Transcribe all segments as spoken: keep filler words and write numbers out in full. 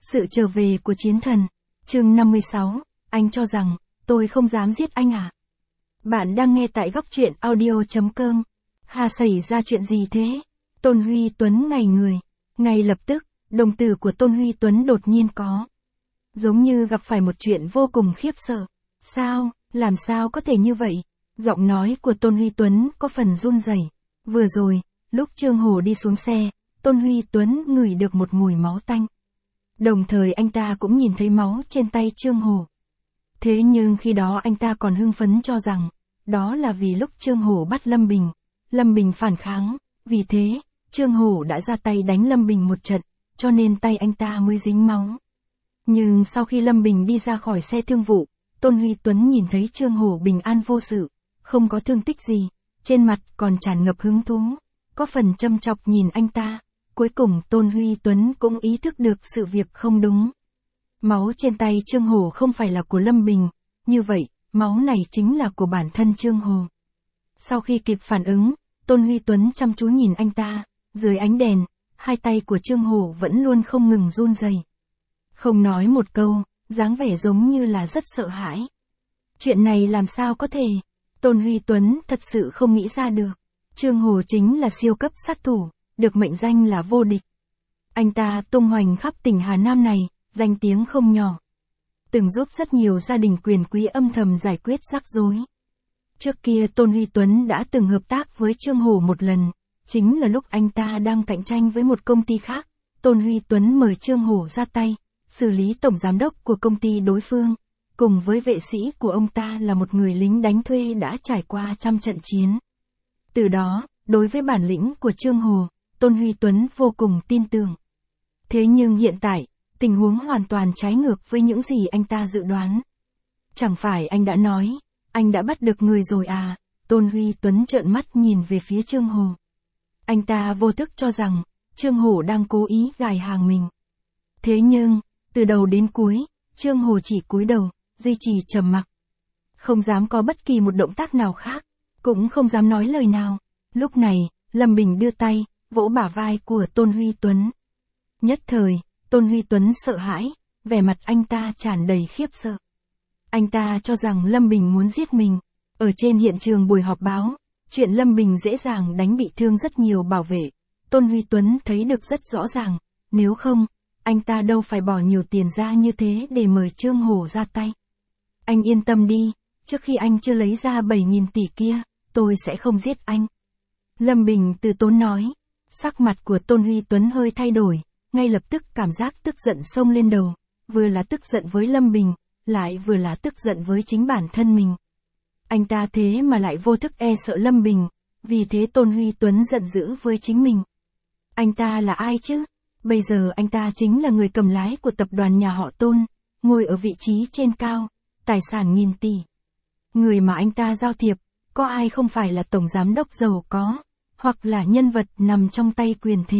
Sự trở về của chiến thần. Chương năm mươi sáu, anh cho rằng, tôi không dám giết anh à? Bạn đang nghe tại góc truyện audio.com. Hà xảy ra chuyện gì thế? Tôn Huy Tuấn ngây người. Ngay lập tức, đồng tử của Tôn Huy Tuấn đột nhiên có. Giống như gặp phải một chuyện vô cùng khiếp sợ. Sao, làm sao có thể như vậy? Giọng nói của Tôn Huy Tuấn có phần run rẩy. Vừa rồi, lúc Trương Hổ đi xuống xe, Tôn Huy Tuấn ngửi được một mùi máu tanh. Đồng thời anh ta cũng nhìn thấy máu trên tay Trương Hổ. Thế nhưng khi đó anh ta còn hưng phấn cho rằng, đó là vì lúc Trương Hổ bắt Lâm Bình. Lâm Bình phản kháng, vì thế, Trương Hổ đã ra tay đánh Lâm Bình một trận, cho nên tay anh ta mới dính máu. Nhưng sau khi Lâm Bình đi ra khỏi xe thương vụ, Tôn Huy Tuấn nhìn thấy Trương Hổ bình an vô sự, không có thương tích gì, trên mặt còn tràn ngập hứng thú, có phần châm chọc nhìn anh ta. Cuối cùng Tôn Huy Tuấn cũng ý thức được sự việc không đúng. Máu trên tay Trương Hổ không phải là của Lâm Bình, như vậy, máu này chính là của bản thân Trương Hổ. Sau khi kịp phản ứng, Tôn Huy Tuấn chăm chú nhìn anh ta, dưới ánh đèn, hai tay của Trương Hổ vẫn luôn không ngừng run rẩy. Không nói một câu, dáng vẻ giống như là rất sợ hãi. Chuyện này làm sao có thể? Tôn Huy Tuấn thật sự không nghĩ ra được. Trương Hổ chính là siêu cấp sát thủ, được mệnh danh là vô địch. Anh ta tung hoành khắp tỉnh Hà Nam này, danh tiếng không nhỏ. Từng giúp rất nhiều gia đình quyền quý âm thầm giải quyết rắc rối. Trước kia Tôn Huy Tuấn đã từng hợp tác với Trương Hổ một lần, chính là lúc anh ta đang cạnh tranh với một công ty khác. Tôn Huy Tuấn mời Trương Hổ ra tay, xử lý tổng giám đốc của công ty đối phương, cùng với vệ sĩ của ông ta là một người lính đánh thuê đã trải qua trăm trận chiến. Từ đó, đối với bản lĩnh của Trương Hổ, Tôn Huy Tuấn vô cùng tin tưởng. Thế nhưng hiện tại, tình huống hoàn toàn trái ngược với những gì anh ta dự đoán. Chẳng phải anh đã nói, anh đã bắt được người rồi à? Tôn Huy Tuấn trợn mắt nhìn về phía Trương Hổ. Anh ta vô thức cho rằng, Trương Hổ đang cố ý gài hàng mình. Thế nhưng, từ đầu đến cuối, Trương Hổ chỉ cúi đầu, duy trì trầm mặc. Không dám có bất kỳ một động tác nào khác, cũng không dám nói lời nào. Lúc này, Lâm Bình đưa tay, vỗ bả vai của Tôn Huy Tuấn. Nhất thời, Tôn Huy Tuấn sợ hãi, vẻ mặt anh ta tràn đầy khiếp sợ. Anh ta cho rằng Lâm Bình muốn giết mình. Ở trên hiện trường buổi họp báo, chuyện Lâm Bình dễ dàng đánh bị thương rất nhiều bảo vệ. Tôn Huy Tuấn thấy được rất rõ ràng, nếu không, anh ta đâu phải bỏ nhiều tiền ra như thế để mời Trương Hổ ra tay. Anh yên tâm đi, trước khi anh chưa lấy ra bảy nghìn tỷ kia, tôi sẽ không giết anh. Lâm Bình từ tốn nói. Sắc mặt của Tôn Huy Tuấn hơi thay đổi, ngay lập tức cảm giác tức giận xông lên đầu, vừa là tức giận với Lâm Bình, lại vừa là tức giận với chính bản thân mình. Anh ta thế mà lại vô thức e sợ Lâm Bình, vì thế Tôn Huy Tuấn giận dữ với chính mình. Anh ta là ai chứ? Bây giờ anh ta chính là người cầm lái của tập đoàn nhà họ Tôn, ngồi ở vị trí trên cao, tài sản nghìn tỷ. Người mà anh ta giao thiệp, có ai không phải là tổng giám đốc giàu có, hoặc là nhân vật nằm trong tay quyền thế.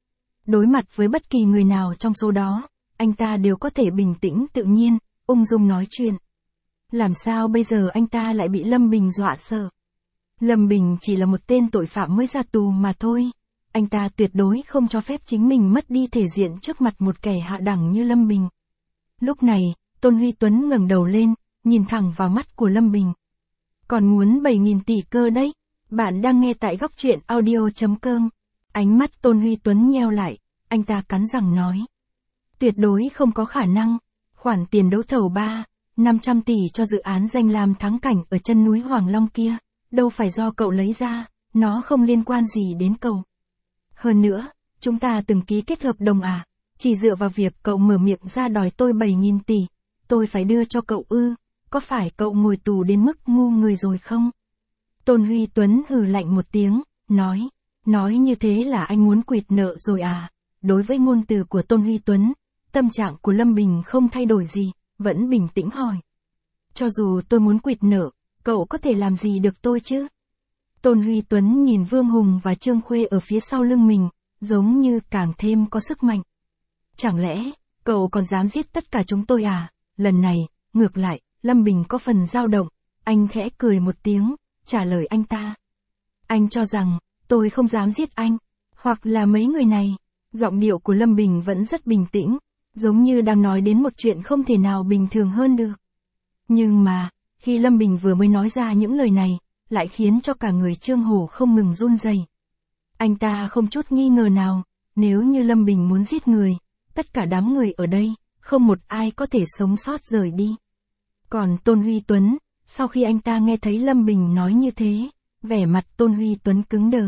Đối mặt với bất kỳ người nào trong số đó, anh ta đều có thể bình tĩnh tự nhiên, ung dung nói chuyện. Làm sao bây giờ anh ta lại bị Lâm Bình dọa sợ? Lâm Bình chỉ là một tên tội phạm mới ra tù mà thôi. Anh ta tuyệt đối không cho phép chính mình mất đi thể diện trước mặt một kẻ hạ đẳng như Lâm Bình. Lúc này, Tôn Huy Tuấn ngẩng đầu lên, nhìn thẳng vào mắt của Lâm Bình. Còn muốn bảy nghìn tỷ cơ đấy. Bạn đang nghe tại góc truyện audio.com. Ánh mắt Tôn Huy Tuấn nheo lại, anh ta cắn răng nói. Tuyệt đối không có khả năng, khoản tiền đấu thầu ba, năm trăm tỷ cho dự án danh lam thắng cảnh ở chân núi Hoàng Long kia, đâu phải do cậu lấy ra, nó không liên quan gì đến cậu. Hơn nữa, chúng ta từng ký kết hợp đồng à, chỉ dựa vào việc cậu mở miệng ra đòi tôi bảy nghìn tỷ, tôi phải đưa cho cậu ư, có phải cậu ngồi tù đến mức ngu người rồi không? Tôn Huy Tuấn hừ lạnh một tiếng, nói, nói như thế là anh muốn quỵt nợ rồi à? Đối với ngôn từ của Tôn Huy Tuấn, tâm trạng của Lâm Bình không thay đổi gì, vẫn bình tĩnh hỏi. Cho dù tôi muốn quỵt nợ, cậu có thể làm gì được tôi chứ? Tôn Huy Tuấn nhìn Vương Hùng và Trương Khuê ở phía sau lưng mình, giống như càng thêm có sức mạnh. Chẳng lẽ, cậu còn dám giết tất cả chúng tôi à? Lần này, ngược lại, Lâm Bình có phần dao động, anh khẽ cười một tiếng, trả lời anh ta. Anh cho rằng, tôi không dám giết anh, hoặc là mấy người này. Giọng điệu của Lâm Bình vẫn rất bình tĩnh, giống như đang nói đến một chuyện không thể nào bình thường hơn được. Nhưng mà, khi Lâm Bình vừa mới nói ra những lời này, lại khiến cho cả người Trương Hổ không ngừng run rẩy. Anh ta không chút nghi ngờ nào, nếu như Lâm Bình muốn giết người, tất cả đám người ở đây, không một ai có thể sống sót rời đi. Còn Tôn Huy Tuấn, sau khi anh ta nghe thấy Lâm Bình nói như thế, vẻ mặt Tôn Huy Tuấn cứng đờ.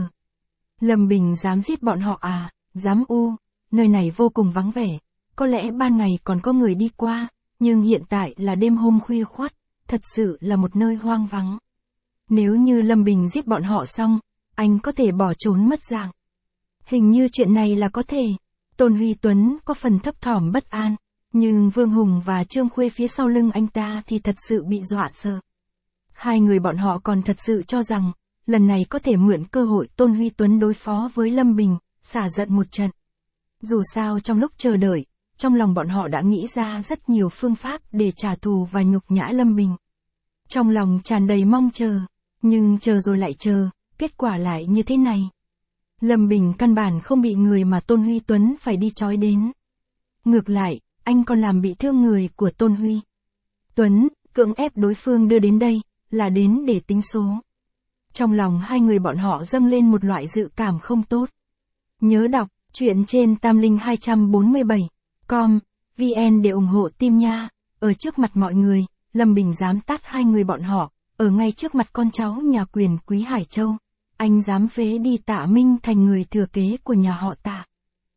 Lâm Bình dám giết bọn họ à, dám u, nơi này vô cùng vắng vẻ, có lẽ ban ngày còn có người đi qua, nhưng hiện tại là đêm hôm khuya khoắt, thật sự là một nơi hoang vắng. Nếu như Lâm Bình giết bọn họ xong, anh có thể bỏ trốn mất dạng. Hình như chuyện này là có thể. Tôn Huy Tuấn có phần thấp thỏm bất an, nhưng Vương Hùng và Trương Khuê phía sau lưng anh ta thì thật sự bị dọa sợ. Hai người bọn họ còn thật sự cho rằng, lần này có thể mượn cơ hội Tôn Huy Tuấn đối phó với Lâm Bình, xả giận một trận. Dù sao trong lúc chờ đợi, trong lòng bọn họ đã nghĩ ra rất nhiều phương pháp để trả thù và nhục nhã Lâm Bình. Trong lòng tràn đầy mong chờ, nhưng chờ rồi lại chờ, kết quả lại như thế này. Lâm Bình căn bản không bị người mà Tôn Huy Tuấn phải đi trói đến. Ngược lại, anh còn làm bị thương người của Tôn Huy Tuấn, cưỡng ép đối phương đưa đến đây, là đến để tính số. Trong lòng hai người bọn họ dâng lên một loại dự cảm không tốt. Nhớ đọc, truyện trên tam linh hai bốn bảy com, vn để ủng hộ team nha. Ở trước mặt mọi người, Lâm Bình dám tát hai người bọn họ, ở ngay trước mặt con cháu nhà quyền quý Hải Châu. Anh dám phế đi Tạ Minh Thành người thừa kế của nhà họ Tạ.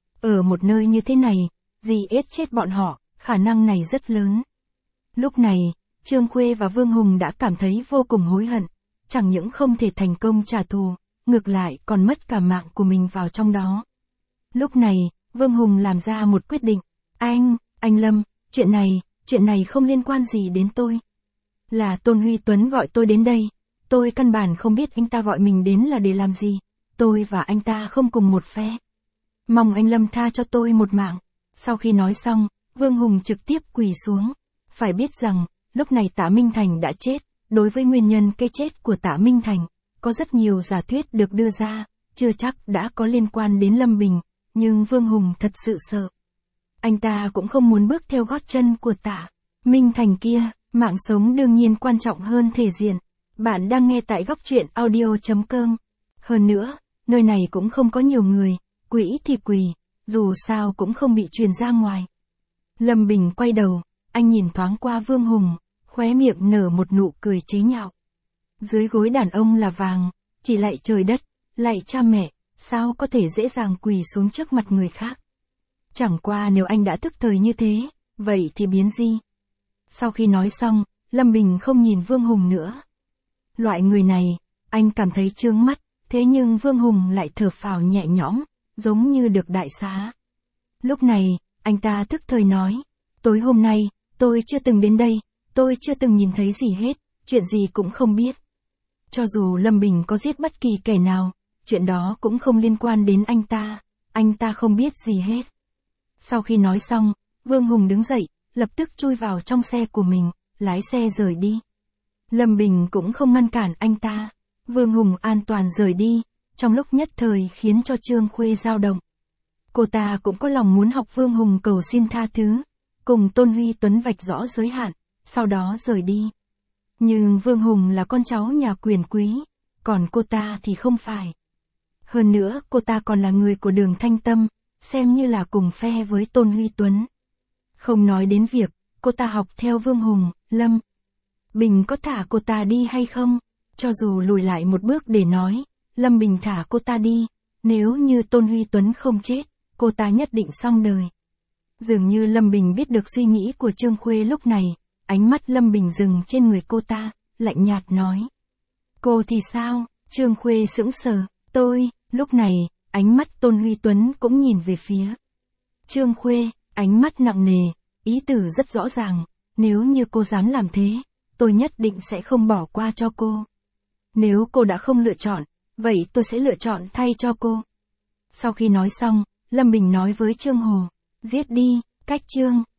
Ở một nơi như thế này, gì ết chết bọn họ, khả năng này rất lớn. Lúc này, Trương Khuê và Vương Hùng đã cảm thấy vô cùng hối hận, chẳng những không thể thành công trả thù, ngược lại còn mất cả mạng của mình vào trong đó. Lúc này, Vương Hùng làm ra một quyết định, anh, anh Lâm, chuyện này, chuyện này không liên quan gì đến tôi. Là Tôn Huy Tuấn gọi tôi đến đây, tôi căn bản không biết anh ta gọi mình đến là để làm gì, tôi và anh ta không cùng một phe. Mong anh Lâm tha cho tôi một mạng. Sau khi nói xong, Vương Hùng trực tiếp quỳ xuống. Phải biết rằng, lúc này Tạ Minh Thành đã chết, đối với nguyên nhân cái chết của Tạ Minh Thành, có rất nhiều giả thuyết được đưa ra, chưa chắc đã có liên quan đến Lâm Bình, nhưng Vương Hùng thật sự sợ. Anh ta cũng không muốn bước theo gót chân của Tạ Minh Thành kia, mạng sống đương nhiên quan trọng hơn thể diện. Bạn đang nghe tại góc truyện audio chấm com. Hơn nữa, nơi này cũng không có nhiều người, quỷ thì quỳ, dù sao cũng không bị truyền ra ngoài. Lâm Bình quay đầu, anh nhìn thoáng qua Vương Hùng, khóe miệng nở một nụ cười chế nhạo. Dưới gối đàn ông là vàng, chỉ lạy trời đất, lạy cha mẹ, sao có thể dễ dàng quỳ xuống trước mặt người khác. Chẳng qua nếu anh đã thức thời như thế, vậy thì biến gì? Sau khi nói xong, Lâm Bình không nhìn Vương Hùng nữa. Loại người này, anh cảm thấy chướng mắt, thế nhưng Vương Hùng lại thở phào nhẹ nhõm, giống như được đại xá. Lúc này, anh ta thức thời nói, tối hôm nay, tôi chưa từng đến đây, tôi chưa từng nhìn thấy gì hết, chuyện gì cũng không biết. Cho dù Lâm Bình có giết bất kỳ kẻ nào, chuyện đó cũng không liên quan đến anh ta, anh ta không biết gì hết. Sau khi nói xong, Vương Hùng đứng dậy, lập tức chui vào trong xe của mình, lái xe rời đi. Lâm Bình cũng không ngăn cản anh ta. Vương Hùng an toàn rời đi, trong lúc nhất thời khiến cho Trương Khuê dao động. Cô ta cũng có lòng muốn học Vương Hùng cầu xin tha thứ, cùng Tôn Huy Tuấn vạch rõ giới hạn, sau đó rời đi. Nhưng Vương Hùng là con cháu nhà quyền quý, còn cô ta thì không phải. Hơn nữa cô ta còn là người của Đường Thanh Tâm, xem như là cùng phe với Tôn Huy Tuấn. Không nói đến việc, cô ta học theo Vương Hùng, Lâm Bình có thả cô ta đi hay không? Cho dù lùi lại một bước để nói, Lâm Bình thả cô ta đi, nếu như Tôn Huy Tuấn không chết, cô ta nhất định xong đời. Dường như Lâm Bình biết được suy nghĩ của Trương Khuê lúc này, ánh mắt Lâm Bình dừng trên người cô ta, lạnh nhạt nói. Cô thì sao? Trương Khuê sững sờ, tôi, lúc này, ánh mắt Tôn Huy Tuấn cũng nhìn về phía Trương Khuê, ánh mắt nặng nề, ý tử rất rõ ràng, nếu như cô dám làm thế, tôi nhất định sẽ không bỏ qua cho cô. Nếu cô đã không lựa chọn, vậy tôi sẽ lựa chọn thay cho cô. Sau khi nói xong, Lâm Bình nói với Trương Hồ, giết đi, cách Trương